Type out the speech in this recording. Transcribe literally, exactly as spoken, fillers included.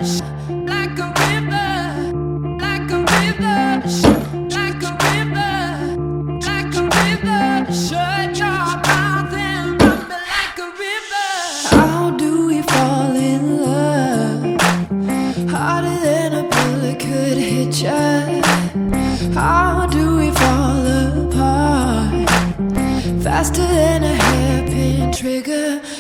like a river, like a river, like a river, like a river. Shut your mouth and run me like a river. How do we fall in love? Harder than a bullet could hit ya. How do we fall apart? Faster than a hairpin trigger.